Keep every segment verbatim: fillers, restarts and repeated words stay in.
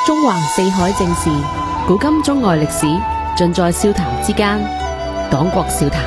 中橫四海正事，古今中外歷史，盡在笑談之間。黨國笑談。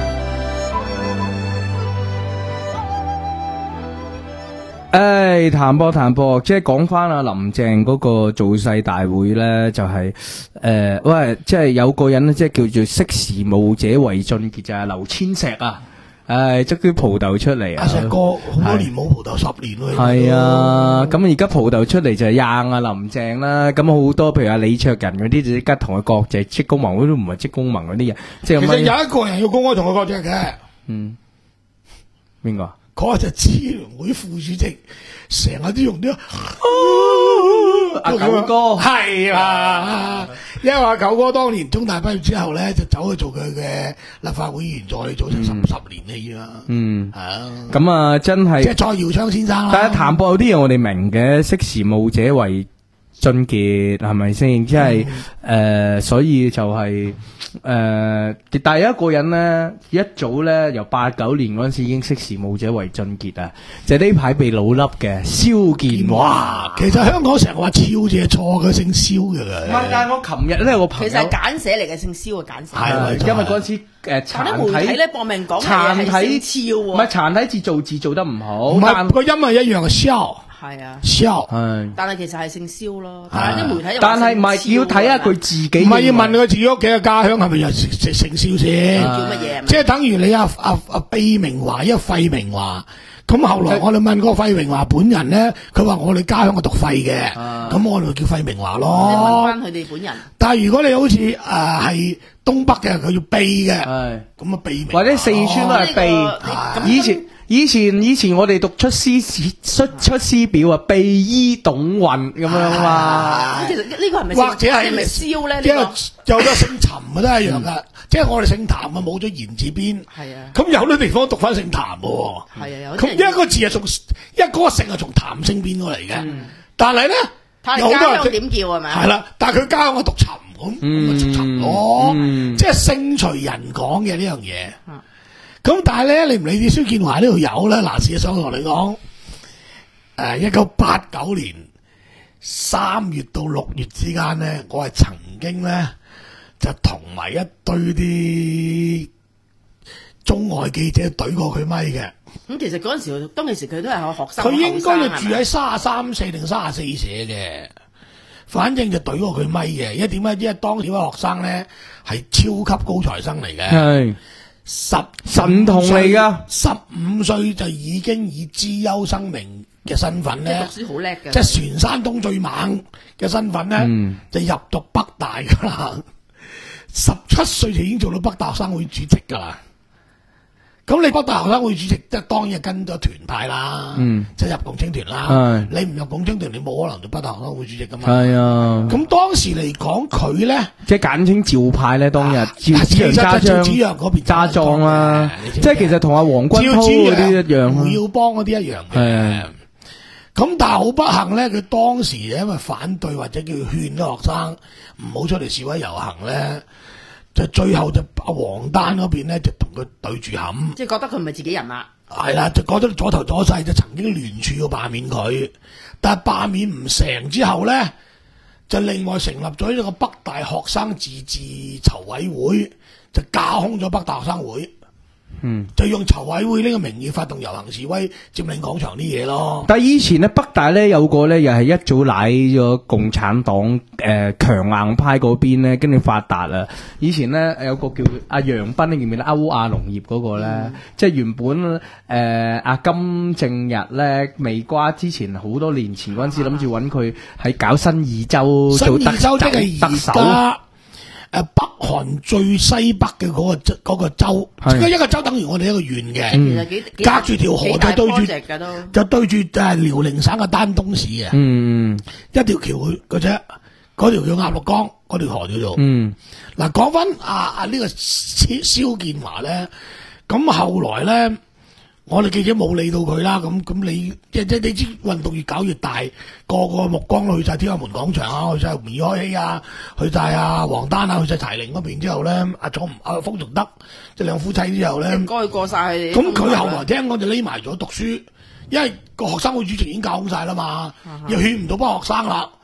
誒，談波談波，即係講翻阿林鄭嗰個造勢大會咧，就係、是、誒、呃，喂，即係有個人咧，即係叫做識時務者為俊傑，就係劉千石啊。誒，即啲蒲頭出嚟啊！ 阿石哥好多年冇蒲頭，十年咯。 係啊，咁而家蒲頭出嚟就係硬啊林鄭啦。咁好多譬如阿李卓人嗰啲，就即刻同佢割席，職工盟嗰啲唔係職工盟嗰啲人。即係其實有一個人要公開同佢割席嘅。嗯， 邊個？ 嗰個就支聯會副主席，成日都用啲阿九哥係啊，因為阿九哥當年中大畢業之後咧，就走去做佢嘅立法會議員助理，做成十十年啦，依家。嗯，係啊。咁啊，真係即係蔡耀昌先生啦。 但係譚博有啲嘢我哋明嘅，識時務者為俊傑係咪先？即係誒，所以就係、是。誒、呃，但係有一個人咧，一早咧由八九年嗰陣時已經識時務者為俊傑啊，就呢、是、排被老笠嘅蕭建華。 其實香港成日話超字係錯嘅，姓蕭嘅。 唔係，但係我琴日咧有個朋友， 其實係簡寫嚟嘅，姓蕭嘅簡寫。 係，因為嗰陣時誒殘體咧搏命講殘體超喎， 唔係殘體字做字做得唔好， 唔係個音係一樣嘅蕭。 係啊， 蕭， 但係其實係姓蕭咯。但係啲媒體又但係唔係要睇下佢自己， 唔係要問佢自己屋企嘅家鄉係咪又姓姓蕭先？ 叫乜嘢？ 即係等於你阿阿阿畢明華，一個費明華。咁後來我哋問個費明華本人咧，佢話我哋家鄉係讀費嘅，咁我哋叫費明華咯。 你問翻佢哋本人。 但係如果你好似誒係東北嘅，佢要秘嘅，咁啊秘明或者四川都係秘。以前。以前以前我哋讀出師出出師表啊，秘醫董運咁樣嘛。 其實呢個係咪或者係咪蕭咧？ 因為有咗姓陳嘅都係一樣噶，即係我哋姓譚啊，冇咗言字邊。係啊。咁有啲地方讀翻姓譚喎。係啊，有。咁一個字係從一個姓係從譚姓變過嚟嘅，但係咧有好多人點叫係咪？ 係啦，但係佢家鄉讀陳咁，咁咪讀陳咯。即係姓隨人講嘅呢樣嘢。咁但係咧，你唔理啲蕭建華呢度有咧，嗱，事實上同你講，誒，一九八九年三月到六月之間咧，我係曾經咧就同埋一堆啲中外記者懟過佢咪嘅。 咁其實嗰陣時，當其時佢都係學生， 佢應該就住喺卅三四定卅四社嘅，反正就懟過佢咪嘅。因為點解？因為當時嗰個學生咧係超級高材生嚟嘅。係。十神童嚟噶， 十五歲就已經以資優生名嘅身份咧， 讀書好叻嘅， 即係全山東最猛嘅身份咧，嗯、就入讀北大噶啦。十七歲就已經做到北大學生會主席噶啦。咁你北大學生會主席即係當然跟咗團派啦，嗯、即係入共青團啦。你唔入共青團，你冇可能做北大學生會主席噶嘛。係啊。咁當時嚟講，佢咧即係簡稱趙派咧，當日趙紫陽家莊嗰邊家莊啦，即係其實同阿黃君濤嗰啲一樣， 胡耀邦嗰啲一樣嘅。咁但係好不幸咧，佢當時因為反對或者叫勸啲學生唔好出嚟示威遊行咧。就最後就阿黃丹嗰邊咧就同佢對住冚， 即係覺得佢唔係自己人啦。 係啦，就覺得左頭左勢，就曾經聯署要罷免佢，但係罷免唔成之後咧，就另外成立咗一個北大學生自治籌委會，就架空咗北大學生會。嗯，就用籌委會呢個名義發動遊行示威，佔領廣場啲嘢咯。 但係以前咧，北大咧有個咧，又係一早賴咗共產黨誒強硬派嗰邊咧，跟住發達啊！以前咧有個叫阿楊斌，你記唔記得歐亞農業嗰個咧？嗯、即係原本誒阿、呃、金正日咧，未瓜之前好多年前嗰陣時諗住揾佢喺搞新義州做特首，特首。 誒，北韓最西北嘅嗰個州，嗰個州，即係一個州等於我哋一個縣嘅，嗯、隔住條河就對住，就對住誒遼寧省嘅丹東市嘅，嗯、一條橋嘅啫，嗰條叫鴨綠江，嗰條河叫做。嗱、嗯，講翻阿阿呢個蕭建華咧，咁後來咧。我哋記者冇理到佢啦，咁咁你即即你知運動越搞越大，個個目光去晒天安門廣場啊，去晒吾爾開希啊，去晒啊黃丹啊，去晒柴玲嗰邊之後咧，阿左阿封仲德即兩夫妻之後咧， 應該過晒。 咁佢後來聽講就匿埋咗讀書，因為個學生會主席已經教好晒啦嘛，又勸唔到班學生啦。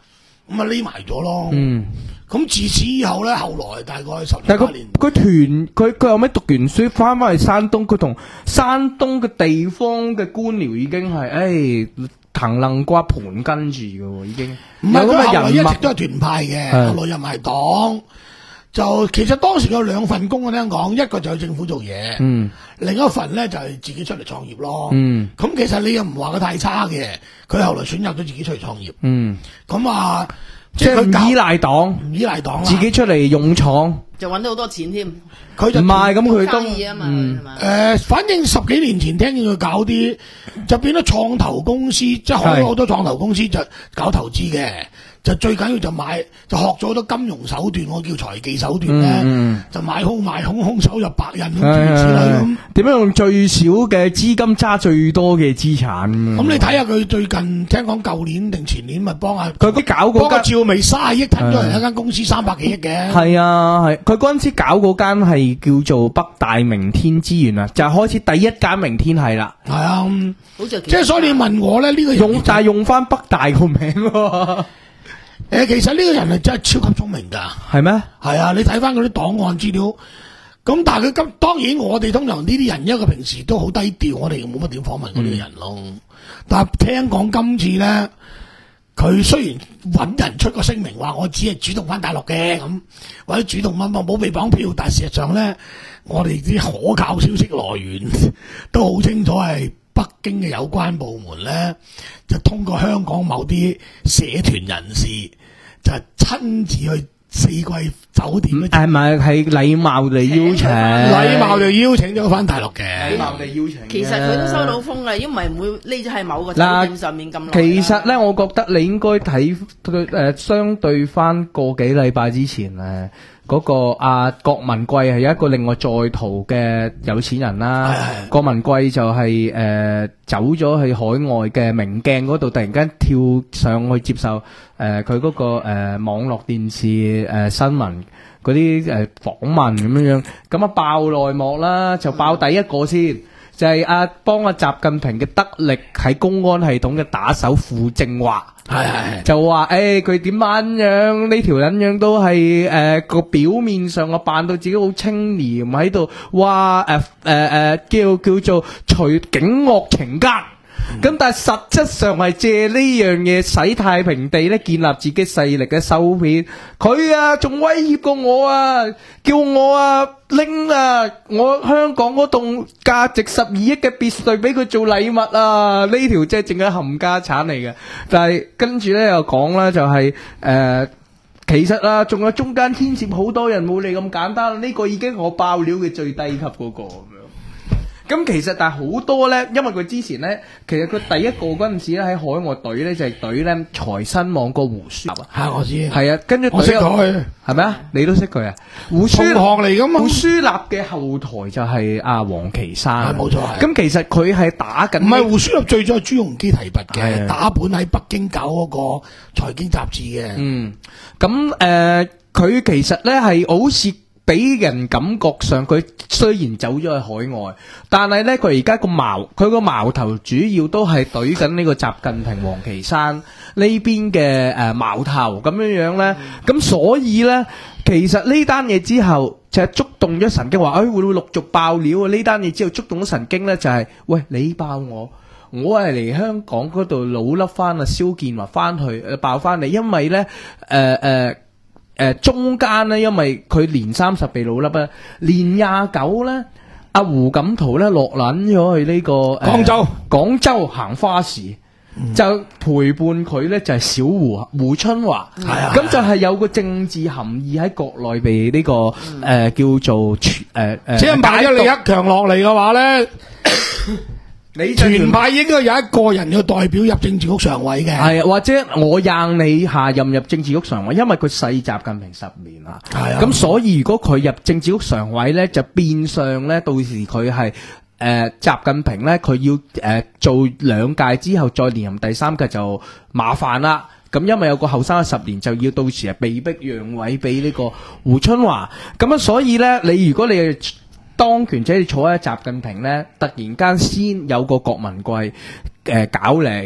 咁啊匿埋咗咯。 嗯。 咁自此以後咧，後來大概十但係佢年八年， 佢團佢佢後尾讀完書翻翻去山東，佢同山東嘅地方嘅官僚已經係誒藤楞瓜盤根住嘅喎，已經唔係佢後來一直有咁嘅人物。 都係團派嘅， 係後來入埋黨。就其實當時有兩份工，我聽講，一個就係政府做嘢， 嗯另一份咧就係自己出嚟創業咯。 嗯咁其實你又唔話佢太差嘅，佢後來選擇咗自己出嚟創業。 嗯， 咁啊， 即係唔依賴黨， 唔依賴黨啦， 自己出嚟勇闖。 就揾到好多錢添， 佢就唔係咁佢都生意啊嘛， 嗯係嘛？ 誒，反正十幾年前聽見佢搞啲，就變咗創投公司，即係開咗好多創投公司就搞投資嘅。就最緊要就買，就學咗好多金融手段，我叫財技手段咧， 嗯就買空賣空，空手入白印咁諸如此類咁。 點樣用最少嘅資金揸最多嘅資產？ 咁你睇下佢最近聽講舊年定前年咪幫下佢啲搞幫個嗰間趙薇卅億吞咗嚟一間公司三百幾億嘅。 係啊係，佢嗰陣時搞嗰間係叫做北大明天資源啊，就係開始第一間明天係啦。 係啊，嗯好似即係所以你問我咧，呢、呢個人用但係用翻北大個名喎， 誒，其實呢個人係真係超級聰明㗎。 係咩？ 係啊，你睇翻嗰啲檔案資料，咁但係佢今當然我哋通常呢啲人，因為佢平時都好低調，我哋冇乜點訪問嗰啲人咯。嗯、但係聽講今次咧，佢雖然揾人出個聲明話我只係主動翻大陸嘅咁，或者主動乜乜冇被綁票，但係事實上咧，我哋啲可靠消息來源都好清楚係北京嘅有關部門咧，就通過香港某啲社團人士。就親自去四季酒店咧， 係咪係禮貌地邀請？ 禮貌地邀請咗翻大陸嘅。 禮貌地邀請。 其實佢都收到風啦，因為唔會匿咗喺某個酒店上面咁耐。 其實咧，我覺得你應該睇對誒相對翻個幾禮拜之前誒。嗰、那個阿、啊、郭文貴係有一個另外在逃嘅有錢人啦，郭文貴就係、是、誒、呃、走咗去海外嘅明鏡嗰度，突然間跳上去接受誒佢嗰個誒、呃、網絡電視誒、呃、新聞嗰啲誒訪問咁樣樣，咁啊爆內幕啦，就爆第一個先。就係阿幫阿習近平嘅得力喺公安系統嘅打手傅政華， 係係就話誒佢點樣樣呢條撚樣都係誒個表面上我扮到自己好清廉喺度，哇誒誒誒叫叫做除警惡懲奸。咁、嗯、但係實質上係借呢樣嘢洗太平地咧，建立自己勢力嘅收片。佢啊仲威脅過我啊，叫我啊拎啊我香港嗰棟價值十二億嘅別墅俾佢做禮物啊！呢條即係淨係冚家產嚟嘅。但係跟住咧又講啦，就係、是、誒、呃、其實啊仲有中間牽涉好多人，冇你咁簡單。呢、這個已經係我爆料嘅最低級嗰、那個。咁其實但係好多咧，因為佢之前咧，其實佢第一個嗰陣時咧喺海外隊咧就係隊咧財新網個胡舒立啊， 係我知， 係啊，跟住我識佢， 係咪啊？你都識佢啊？胡舒同行嚟噶嘛？ 胡舒立嘅後台就係阿黃岐山， 冇錯。 咁其實佢係打緊， 唔係胡舒立最早係朱鎔基提拔嘅，打本喺北京搞嗰個財經雜誌嘅。 嗯，咁誒，佢、呃、其實咧係好似。俾人感覺上佢雖然走咗去海外，但係咧佢而家個矛佢個矛頭主要都係懟緊呢個習近平、黃岐山呢邊嘅誒矛頭咁樣樣咧，咁、嗯、所以咧其實呢單嘢之後就係觸動咗神經，話誒、哎、會唔會陸續爆料啊？呢單嘢之後觸動咗神經咧，就係、是、喂你爆我，我係嚟香港嗰度老笠翻啊，蕭建華翻去誒爆翻嚟，因為咧誒誒。呃呃誒、呃，中間咧，因為佢年三十被老笠啊，年廿九咧，阿胡錦濤咧落撚咗去呢、這個廣州，廣、呃、州行花市，嗯、就陪伴佢咧就係、是、小胡胡春華，係啊，咁就係有個政治含義喺國內被呢、這個誒、嗯呃、叫做誒誒， 即係買咗李克強落嚟嘅話咧。你團派應該有一個人要代表入政治局常委嘅， 係啊，或者我讓你下任入政治局常委，因為佢細習近平十年啦，係啊，咁所以如果佢入政治局常委咧，就變相咧，到時佢係誒習近平咧，佢要誒、呃、做兩屆之後再連任第三屆就麻煩啦。咁因為有個後生嘅十年，就要到時係被逼讓位俾呢個胡春華，咁啊，所以咧，你如果你係當權者，你坐喺習近平咧，突然間先有個郭文貴誒、呃、搞你，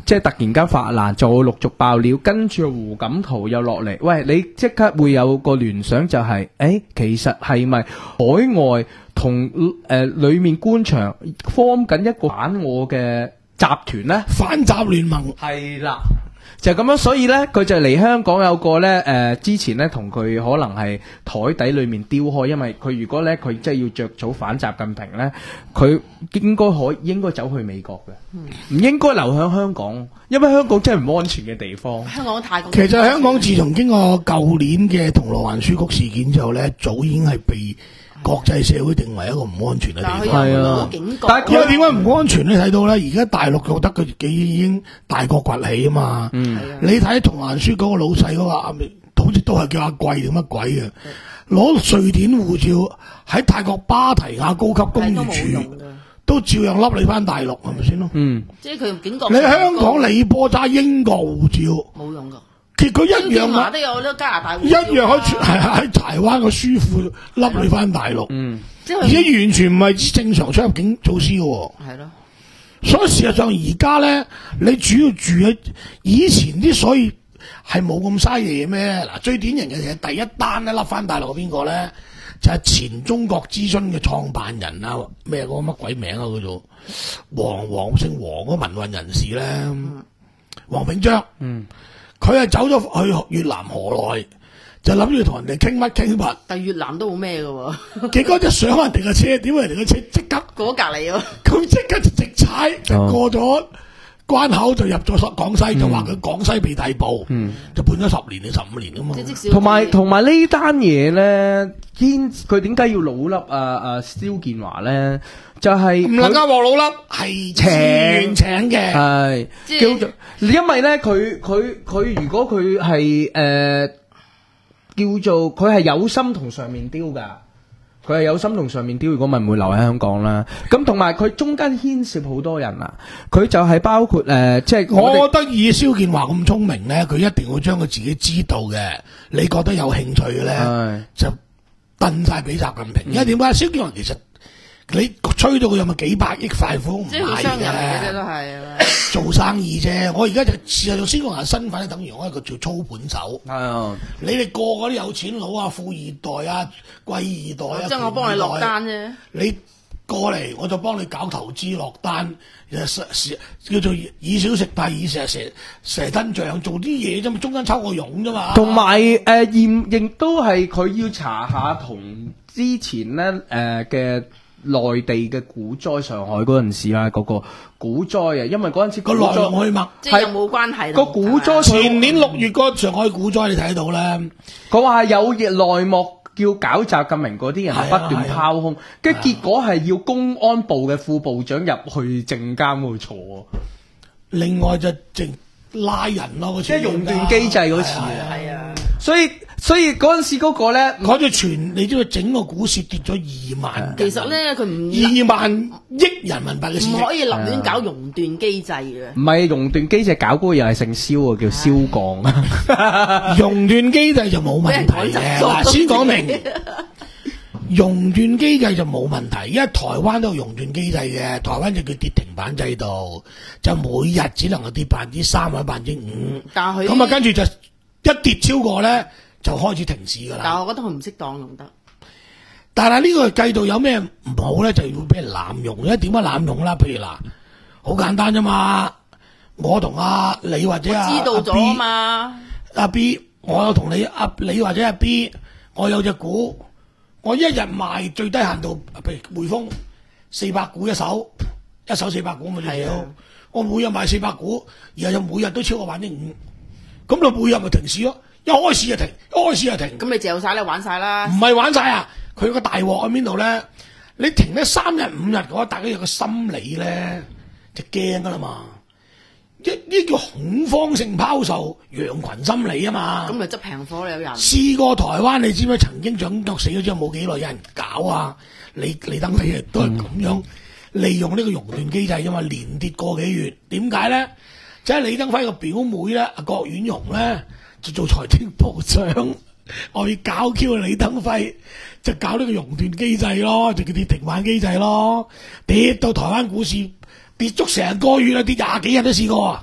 即係突然間發難，就會陸續爆料，跟住胡錦濤又落嚟，喂，你即刻會有個聯想就係、是，誒、欸，其實係咪海外同誒、呃、裏面官場 form 緊一個反我嘅集團呢？ 反習聯盟係啦。就咁樣，所以咧佢就嚟香港有個咧誒、呃，之前咧同佢可能係台底裏面丟開，因為佢如果咧佢真係要着草反習近平咧，佢應該可應該走去美國嘅，唔、嗯、應該留喺香港，因為香港真係唔安全嘅地方。 香港太其實香港自從經過舊年嘅銅鑼灣書局事件之後咧，早已經係被國際社會定為一個唔安全嘅地方。 係啊， 但係因為點解唔安全咧？睇到咧，而家大陸覺得佢已經大國崛起啊嘛。嗯，你睇銅鑼灣書嗰個老細嗰個，好似都係叫阿貴定乜鬼嘅，攞瑞典護照喺泰國芭提雅高級公寓住，都照樣笠你翻大陸，係咪先咯？嗯，即係佢警覺。你香港李波揸英國護照冇用噶。其實佢一樣啊，都有呢加拿大護照一樣喺係喺台灣個書庫笠你翻大陸，嗯，而且完全唔係正常出入境措施嘅，係咯。所以事實上而家咧，你主要住喺以前啲，所以係冇咁嘥嘢咩？嗱，最典型嘅嘢第一單咧笠翻大陸嘅邊個咧？就係、是、前中國諮詢嘅創辦人啊，咩嗰個乜鬼名啊？叫做黃黃姓黃嗰民運人士咧，黃炳章，嗯。佢係走咗去越南河內，就諗住同人哋傾乜傾乜。但係越南都好咩嘅喎，結果就上人哋嘅車，點解人哋嘅車即刻過隔離喎？佢即刻就直踩就過咗關口，就入咗廣西，嗯、就話佢廣西被逮捕，嗯、就判咗十年定十五年㗎嘛。 同埋同埋呢單嘢咧，牽佢點解要老笠啊啊蕭建華咧？就係唔能夠話老笠係請請嘅， 係叫做，因為咧佢佢佢如果佢係誒叫做佢係有心同上面丟噶，佢係有心同上面丟，如果咪唔會留喺香港啦。咁同埋佢中間牽涉好多人啊，佢就係包括誒、呃，即係我覺得以蕭建華咁聰明咧，佢一定會將佢自己知道嘅，你覺得有興趣嘅咧，就燉晒俾習近平。因為點解蕭建華其實？你吹到佢有咪幾百億快款唔係嘅，都係做生意啫。我而家就事實上蕭建華身份咧，等於我係個做操盤手。係啊，你哋個個都有錢佬啊、富二代啊、貴二代啊，即係我幫你落單啫。你過嚟我就幫你搞投資落單，叫做以小食大，以蛇蛇蛇吞象，做啲嘢啫嘛，中間抽個傭啫嘛。 同埋誒驗亦都係佢要查下同之前咧誒嘅。內地嘅股災，上海嗰陣時啦，嗰、嗰個股災啊，因為嗰陣時個來龍去脈即係有冇關係？ 個股災前年六月嗰上海股災，你睇到咧， 佢話有內幕叫搞習近平嗰啲人不斷拋空，跟住、啊啊、結果係要公安部嘅副部長入去證監去坐。 另外就淨拉人咯， 即係熔斷機制嗰次。 係啊， 所以。所以嗰陣時嗰個咧， 嗰隻全你知佢整個股市跌咗二萬， 其實咧佢唔二萬億人民幣嘅市值， 唔可以立亂搞熔斷機制嘅。 唔係熔斷機制搞嗰個又係姓蕭啊，叫蕭鋼。 熔斷機制就冇問題嘅，嗱先講明，熔斷機制就冇問題，因為台灣都有熔斷機制嘅，台灣就叫跌停板制度，就每日只能夠跌百分之三或者百分之五，但係咁啊，跟住就一跌超過咧。就開始停市㗎啦。 但係我覺得佢唔適當用得。 但係呢個制度有咩唔好咧？就要俾人濫用。因為點解濫用啦？譬如嗱，好簡單啫嘛。我同阿你或者阿知道咗啊嘛。 阿 B，我有同你阿你或者阿 B，我有隻股，我一日賣最低限度，譬如匯豐四百股一手，一手四百股咪最少。我每日賣四百股，然後就每日都超過百分之五，咁就每日咪停市咯。一開始就停，一開始就停。 咁你嚼晒咧，玩晒啦。 唔係玩晒啊！佢個大鑊喺邊度咧？你停咧三日五日嘅話，大家有個心理咧就驚噶啦嘛。一呢叫恐慌性拋售，羊群心理啊嘛。 咁咪執平貨有人。 試過台灣，你知唔知曾經蔣作死咗之後冇幾耐，有人搞啊？李李登輝都係咁樣利用呢個熔斷機制啫嘛，連跌個幾月。點解咧？就係李登輝個表妹咧，阿郭婉容咧。就做財政部長，我要搞 Q 李登輝，就搞呢個熔斷機制咯，就叫跌停板機制咯，跌到台灣股市跌足成個月啦，跌廿幾日都試過啊！ 係啊，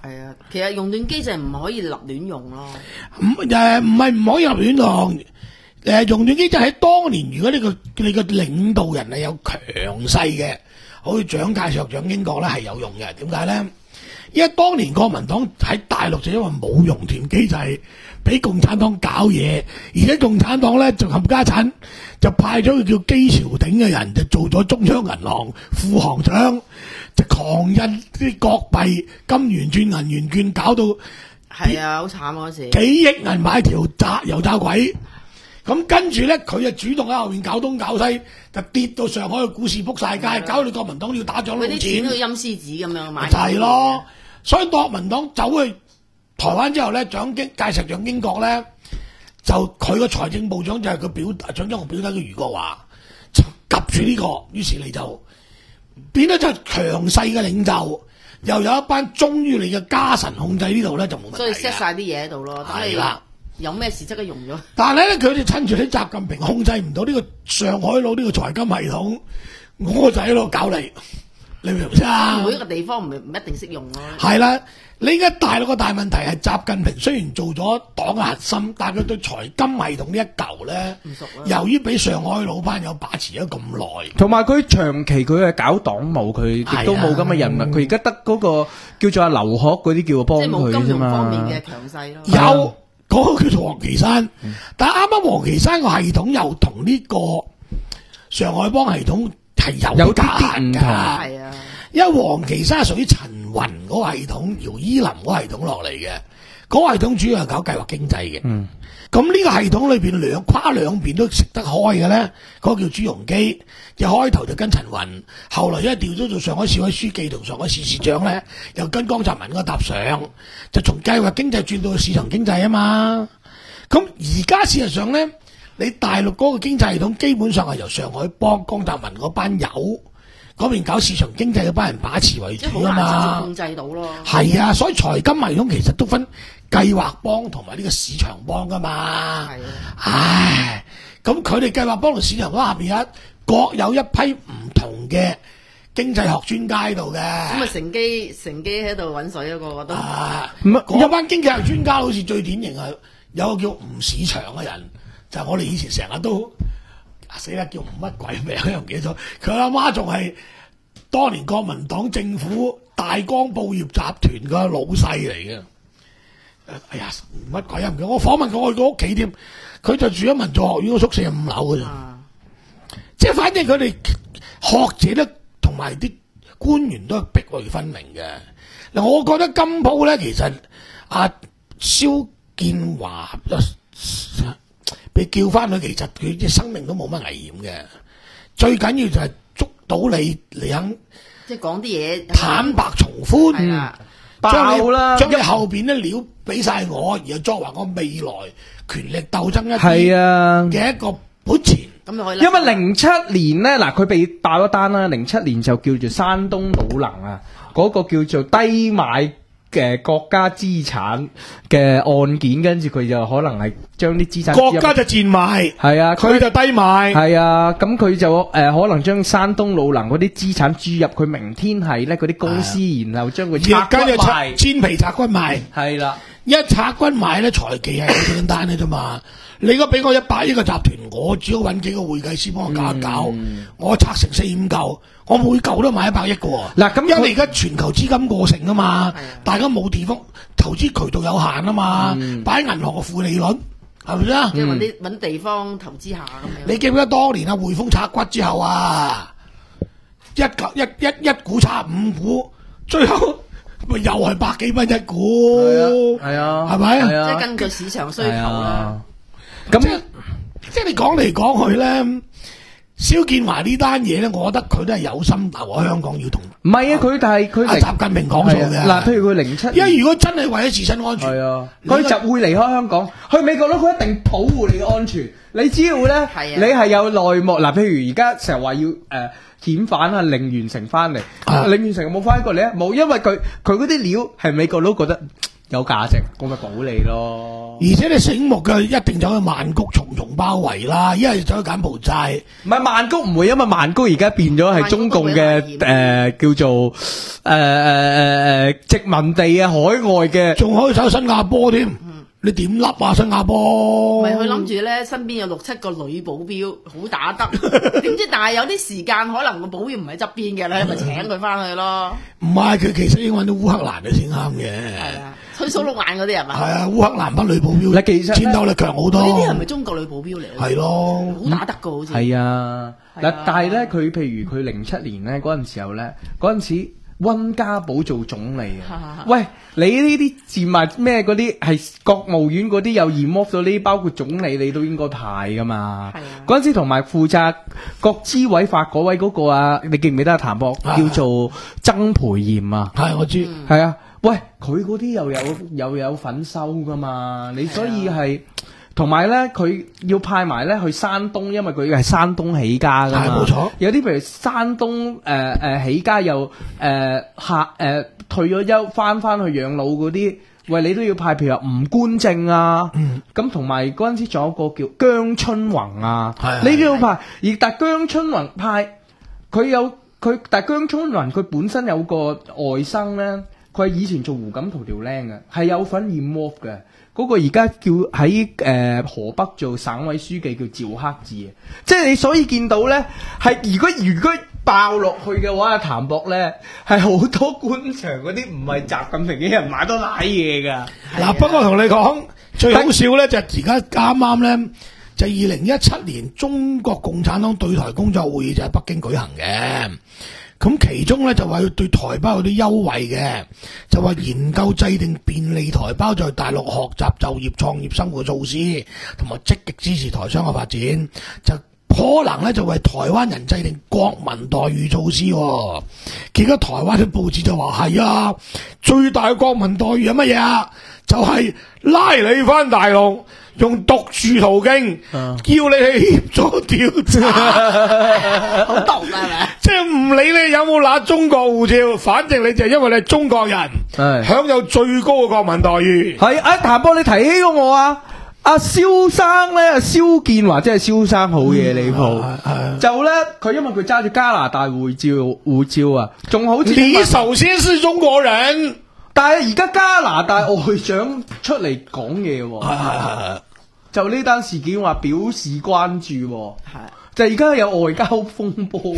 其實熔斷機制唔可以立亂用咯。 唔誒唔係唔可以立亂用。誒熔斷機制喺當年，如果呢、這個你個領導人係有強勢嘅，好似蔣介石、蔣經國咧係有用嘅。點解咧？因為當年國民黨喺大陸就因為冇熔斷機制，俾共產黨搞嘢，而且共產黨咧就冚家產，就派咗個叫姬朝鼎嘅人，就做咗中央銀行副行長，就狂印啲國幣、金圓券、銀元券，搞到係啊，好慘嗰時幾億銀買條炸油炸鬼。咁跟住咧，佢就主動喺後面搞東搞西，就跌到上海嘅股市仆晒街，搞到國民黨要打仗攞錢。 嗰啲錢都陰司紙咁樣買。 就係咯，所以國民黨走去台灣之後咧，蔣經介石、蔣經國咧，就佢個財政部長就係佢表蔣經國表弟嘅余國華，就夾住呢個，於是你就變咗就係強勢嘅領袖，又有一班忠於你嘅家臣控制呢度咧，就冇問題。 所以 set 晒啲嘢喺度咯， 係啦。 有咩事即刻用咗？ 但係咧，佢哋趁住啲習近平控制唔到呢個上海佬呢個財金系統，我就喺度搞你，你明唔明啊？ 每一個地方唔唔一定識用咯。 係啦，你而家大陸個大問題係習近平雖然做咗黨嘅核心，但係佢對財金系統呢一嚿咧， 唔熟啦。 由於俾上海佬班友把持咗咁耐， 同埋佢長期佢係搞黨務，佢亦都冇咁嘅人物。佢而家得嗰個叫做阿劉鶴嗰啲叫幫即係冇金佢啫融方面嘛。 嘅強勢咯。 有嗰個叫做王岐山，嗯、但係啱啱王岐山個系統又同呢個上海幫系統係有有啲隔閡㗎。 係啊， 因為王岐山係屬於陳雲嗰個系統，姚依林嗰個系統落嚟嘅，嗰、那個系統主要係搞計劃經濟嘅。嗯，咁呢個系統裏邊兩跨兩邊都食得開嘅咧，嗰、那個叫朱鎔基，一開頭就跟陳雲，後來因為調咗做上海市委書記同上海市市長咧，又跟江澤民嗰個搭上，就從計劃經濟轉到市場經濟啊嘛。咁而家事實上咧，你大陸嗰個經濟系統基本上係由上海幫江澤民嗰班友嗰邊搞市場經濟嘅班人把持為主啊嘛， 控制到咯。 係啊，所以財金系統其實都分計劃幫同埋呢個市場幫噶嘛。係啊，唉，咁佢哋計劃幫同市場幫下邊一各有一批唔同嘅經濟學專家喺度嘅。咁啊，乘機乘機喺度揾水啊，個個都。 啊，嗰班經濟學專家好似最典型係有個叫吳市祥嘅人，就係、我哋以前成日都。死啦！叫吳乜鬼名又唔記得咗。佢阿媽仲係當年國民黨政府大江報業集團嘅老細嚟嘅。哎呀，吳乜鬼又唔記得。我訪問過佢個屋企添，佢就住喺文藻學院個宿舍五樓嘅啫。啊、即係反正佢哋學者咧，同埋啲官員都係壁壘分明嘅。嗱，我覺得今鋪咧，其實阿蕭建華。你叫翻佢，其實佢嘅生命都冇乜危險嘅。最緊要就係捉到你，你肯即係講啲嘢坦白從寬， 嗯、 爆啦！ 將你後邊啲料俾晒我，然後作為我未來權力鬥爭一係啊嘅一個本錢。 咁就可以。 因為零七年咧，嗱佢被爆咗單啦，零七年就叫做山東魯能啊，嗰、那個叫做低買嘅國家資產嘅案件，跟住佢就可能係將啲資產國家就賤賣， 係啊， 佢就低賣， 係啊，咁佢就誒、呃、可能將山東魯能嗰啲資產注入佢明天係咧嗰啲公司，啊、然後將佢拆骨賣，煎皮拆骨賣，係啦、啊， 一拆骨賣咧財技係好簡單嘅啫嘛。你而家俾我一百億個集團，我只好揾幾個會計師幫我搞一搞，嗯、我拆成四五嚿，我每嚿都買一百億嘅喎。嗱，咁因為而家全球資金過剩啊嘛，嗯、大家冇地方投資渠道有限啊嘛，擺喺銀行嘅負利率係咪先？ 即係揾啲揾地方投資下咁樣。 你記唔記得當年啊匯豐拆骨之後啊，一嚿一一一股拆五股，最後咪又係百幾蚊一股，係啊，係咪？ 即係根據市場需求啦。 咁即係你講嚟講去咧，蕭建華呢單嘢咧，我覺得佢都係有心留喺香港要同。 唔係啊，佢但係佢習近平講錯嘅。嗱， 譬如佢零七， 因為如果真係為咗自身安全， 係啊，佢就會離開香港去美國咯。佢一定保護你嘅安全。你只要咧，你係有內幕嗱，譬如而家成日話要誒遣返啊，令完成翻嚟，令完成冇翻過嚟啊，冇，因為佢佢嗰啲料係美國佬覺得。 有價值，咁咪保你咯。 而且你醒目嘅一定走去曼谷重重包圍啦，一係走去柬埔寨。 唔係曼谷唔會，因為曼谷而家變咗係中共嘅誒、呃、叫做誒誒誒誒殖民地啊，海外嘅， 仲可以走去新加坡添。嗯你點笠啊新加坡？ 咪佢諗住咧，身邊有六七個女保鏢，好打得。點知但係有啲時間，可能個保鏢唔喺側邊嘅咧，咪請佢翻去咯。 唔係，佢其實應該揾到烏克蘭嘅先啱嘅。 係啊，吹數碌眼嗰啲係嘛？ 係啊，烏克蘭班女保鏢， 嗱其實戰鬥力強好多。 呢啲係咪中國女保鏢嚟？ 係咯， 好打得噶，好似。 係啊，嗱，但係咧，佢譬如佢零七年咧嗰陣時候咧，嗰陣時。溫家寶做總理啊！喂，你呢啲賤物咩嗰啲係國務院嗰啲有 remove 咗呢？包括總理你都應該派噶嘛？嗰陣時同埋負責國資委發嗰位嗰個啊，你記唔記得啊？譚博叫做曾培炎啊？ 係我知， 係啊！喂，佢嗰啲又有又有份收噶嘛？你所以係。同埋咧，佢要派埋咧去山東，因為佢係山東起家噶嘛。 係冇錯。 有啲譬如山東誒誒、呃、起家又誒客誒退咗休翻翻去養老嗰啲，喂你都要派，譬如話吳官正啊。咁同埋嗰陣時仲有個叫姜春宏啊，你都要派。而但姜春宏派佢有佢，但姜春宏佢本身有個外甥咧，佢係以前做胡錦濤條僆嘅，係有份驗 move 嘅。嗰個而家叫喺誒、呃、河北做省委書記叫趙克志，即係你所以見到咧，係如果如果爆落去嘅話，譚博咧係好多官場嗰啲唔係習近平嘅人買多奶嘢㗎。嗱、 啊，不過同你講最好笑咧，就係而家啱啱咧，就二零一七年中國共產黨對台工作會議就喺北京舉行嘅。咁其中咧就話要對台胞有啲優惠嘅，就話研究制定便利台胞在大陸學習、就業、創業、生活措施，同埋積極支持台商嘅發展，就可能咧就為台灣人制定國民待遇措施。結果台灣啲報紙就話係啊，最大嘅國民待遇係乜嘢啊？就係、是、拉你翻大陸。用特殊途徑、啊、叫你去協助調查， 好毒係咪？ 即係唔理你有冇拿中國護照，反正你就係因為你係中國人，享有最高嘅國民待遇。 係啊，譚博你提起咗我啊，阿蕭生咧，蕭建華即係蕭生好嘢離譜，就咧佢因為佢揸住加拿大護照護照啊，仲好似你首先是中國人。 但係而家加拿大外長出嚟講嘢，係係係，就呢單事件話表示關注，係就而家有外交風波，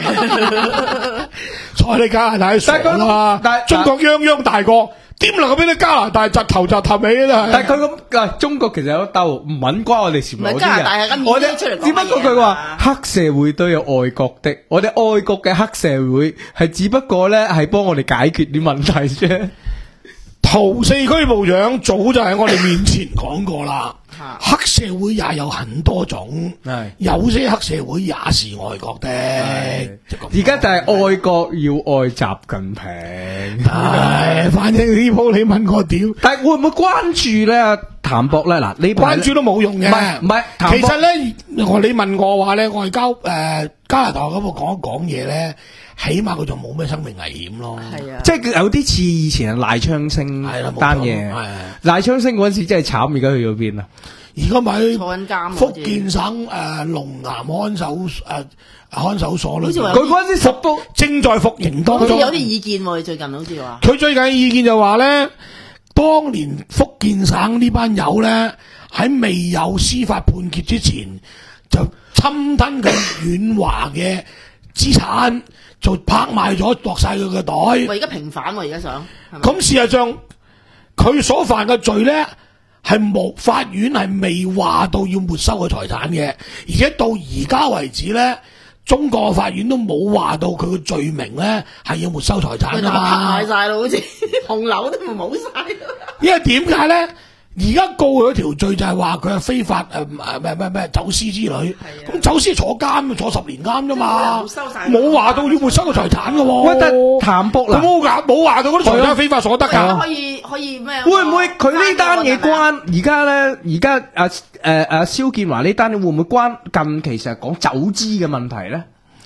睬你加拿大傻啦！但係中國泱泱大國，點能夠俾你加拿大窒頭窒頭尾啊？ 但係佢咁啊，中國其實有兜唔穩關我哋事，唔係加拿大係咁演出嚟講嘢， 只不過佢話黑社會都有愛國的，我哋愛國嘅黑社會係只不過咧係幫我哋解決啲問題啫。 陶四區部長早就喺我哋面前講過啦，黑社會也有很多種，有些黑社會也是愛國的。 而家就係愛國要愛習近平。 唉，反正呢鋪你問我點， 但係會唔會關注咧？譚博咧嗱，你關注都冇用嘅。唔係唔係， 其實咧，我你問我話咧，外交誒、呃、加拿大嗰度講一講嘢咧。起碼佢就冇咩生命危險咯，係啊，即係有啲似以前賴昌星單嘢，賴昌星嗰陣時真係慘，而家去咗邊啊？ 而家咪坐緊監， 福建省誒龍南看守誒、呃、看守所啦， 佢嗰陣時服到正在服刑當中， 好似有啲意見喎，最近好似話， 佢最近嘅意見就話咧，當年福建省呢班友咧喺未有司法判決之前，就侵吞佢遠華嘅資產。就拍賣咗落晒佢嘅袋。 我而家平反喎，而家想。 咁事實上，佢所犯嘅罪咧，係冇法院係未話到要沒收佢財產嘅，而且到而家為止咧，中國法院都冇話到佢嘅罪名咧係要沒收財產㗎嘛。 拍賣晒咯，好似紅樓都冇晒。 因為點解咧？而家告佢條罪就係話佢係非法誒誒咩咩咩走私之類，咁、啊、走私坐監坐十年監啫嘛，冇話到要沒收個財產嘅喎。 喂，但譚博嗱， 冇話冇話到嗰啲財產係非法所得㗎。 可以可以咩？ 會唔會佢呢單嘢關而家咧？而家阿誒阿蕭建華呢單嘢會唔會關近期成日講走資嘅問題咧？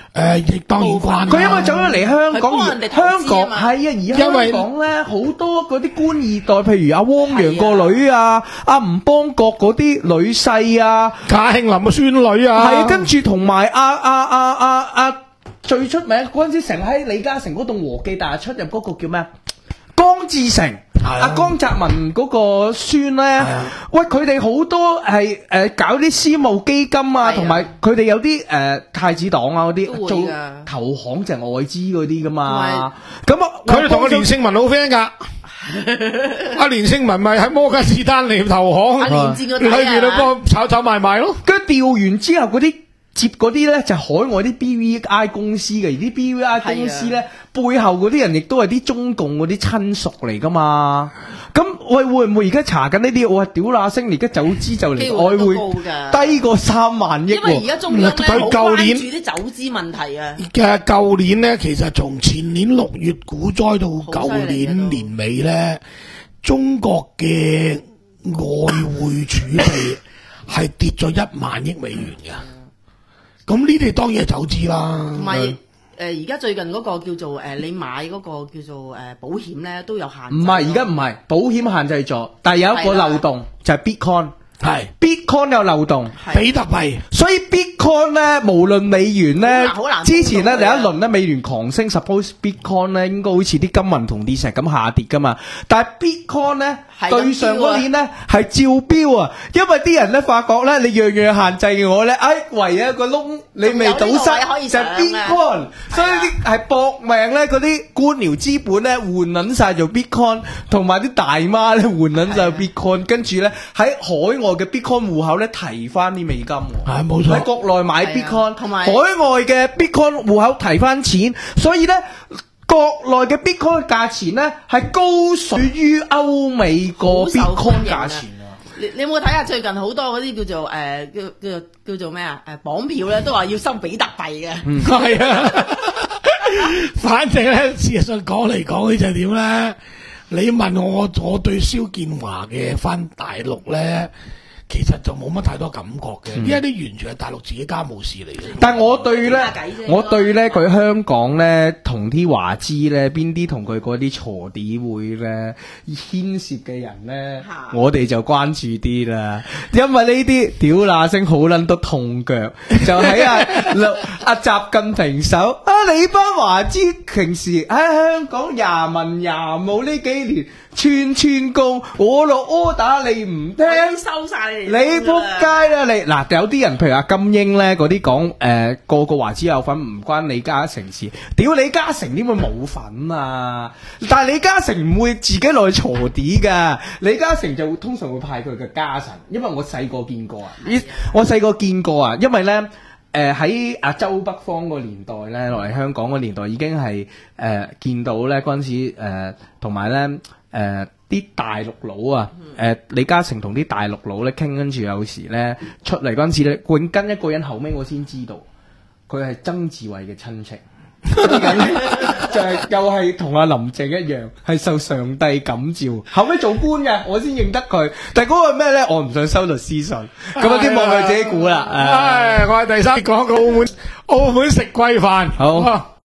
誒，亦當然關。 佢因為走咗嚟香港， 係幫人哋投香資啊嘛港係啊，而香港咧好多嗰啲官二代，譬如阿汪洋個女啊，阿吳邦國嗰啲女婿啊， 嘉慶林嘅孫女啊， 係啊，跟住同埋阿阿阿阿阿最出名嗰陣時，成日喺李嘉誠嗰棟和記大廈出入嗰個叫咩啊？江志成。阿江澤民嗰個孫咧，喂佢哋好多係誒搞啲私募基金啊，同埋佢哋有啲誒太子黨啊嗰啲做投行就係外資嗰啲噶嘛，咁啊佢哋同個連勝文好 friend 噶，阿連勝文咪喺摩根士丹利投行， 阿連戰個仔喺住度幫炒炒賣賣咯， 跟住調完之後嗰啲。接嗰啲咧就係海外啲 B V I 公司嘅，而啲 B V I 公司咧背後嗰啲人亦都係啲中共嗰啲親屬嚟噶嘛。咁喂會唔會而家查緊呢啲？我話屌那星，而家走資就嚟外匯低過三萬億喎。 因為而家中央咧好關注啲走資問題啊。 嘅舊年咧，其實從前年六月股災到舊年年尾咧，中國嘅外匯儲備係跌咗一萬億美元嘅。咁呢啲當然係走資啦， 同埋誒而家最近嗰個叫做誒、呃、你買嗰個叫做誒、呃、保險咧都有限制。 唔係而家唔係保險限制咗，但係有一個漏洞就係 Bitcoin。 係 Bitcoin 有漏洞， 比特幣， 所以 Bitcoin 咧，無論美元咧，之前咧第一輪咧美元狂升 ，suppose Bitcoin 咧應該好似啲金銀同啲石咁下跌噶嘛，但係 Bitcoin 咧對上嗰年咧係照標啊，因為啲人咧發覺咧你樣樣限制我咧，哎唯一一個窿你未堵塞就係 Bitcoin，所以啲係搏命咧嗰啲官僚資本咧換撚晒做 Bitcoin， 同埋啲大媽咧換撚晒 Bitcoin， 跟住咧喺海外嘅 Bitcoin 戶口咧提翻啲美金， 係冇錯。 喺國內買 Bitcoin， 海外嘅 Bitcoin 戶口提翻錢，所以咧國內嘅 Bitcoin 價錢咧係高水於歐美個 Bitcoin 價錢啊！ 你你有冇睇下最近好多嗰啲叫做誒、呃、叫叫叫做咩啊？誒綁票咧都話要收比特幣嘅， 係、嗯、啊。反正咧，事實上講嚟講去就係點咧？你問我，我對蕭建華嘅返大陸咧？其實就冇乜太多感覺嘅，因為啲完全係大陸自己家務事嚟嘅。 但係我對咧，我對咧佢香港咧同啲華資咧，邊啲同佢嗰啲鋤地會咧牽涉嘅人咧，我哋就關注啲啦。因為呢啲屌那聲好撚多痛腳，就喺阿阿習近平手啊！你班華資平時喺香港廿文廿武呢幾年。串串工，我落 order 你唔聽， 收晒你， 你仆街啦你！嗱有啲人譬如阿金英咧嗰啲講誒個個華資有份，唔關李嘉誠事。屌李嘉誠點會冇份啊？但係李嘉誠唔會自己落去鋤地㗎，李嘉誠就通常會派佢嘅家臣，因為我細個見過啊，我細個見過啊，因為咧。誒喺阿周北方個年代咧，落嚟香港個年代已經係誒、呃、見到咧嗰陣時誒，同埋咧誒啲大陸佬啊，誒、呃、李嘉誠同啲大陸佬咧傾，跟住有時咧出嚟嗰陣時咧，冠跟一個人後尾我先知道，佢係曾志偉嘅親戚。就係又係同阿林鄭一樣，係受上帝感召，後尾做官嘅，我先認得佢。但係嗰個咩咧，我唔想收律師信，咁有啲網友自己估啦。唉， 我係第三講個澳門，澳門食貴飯。 好。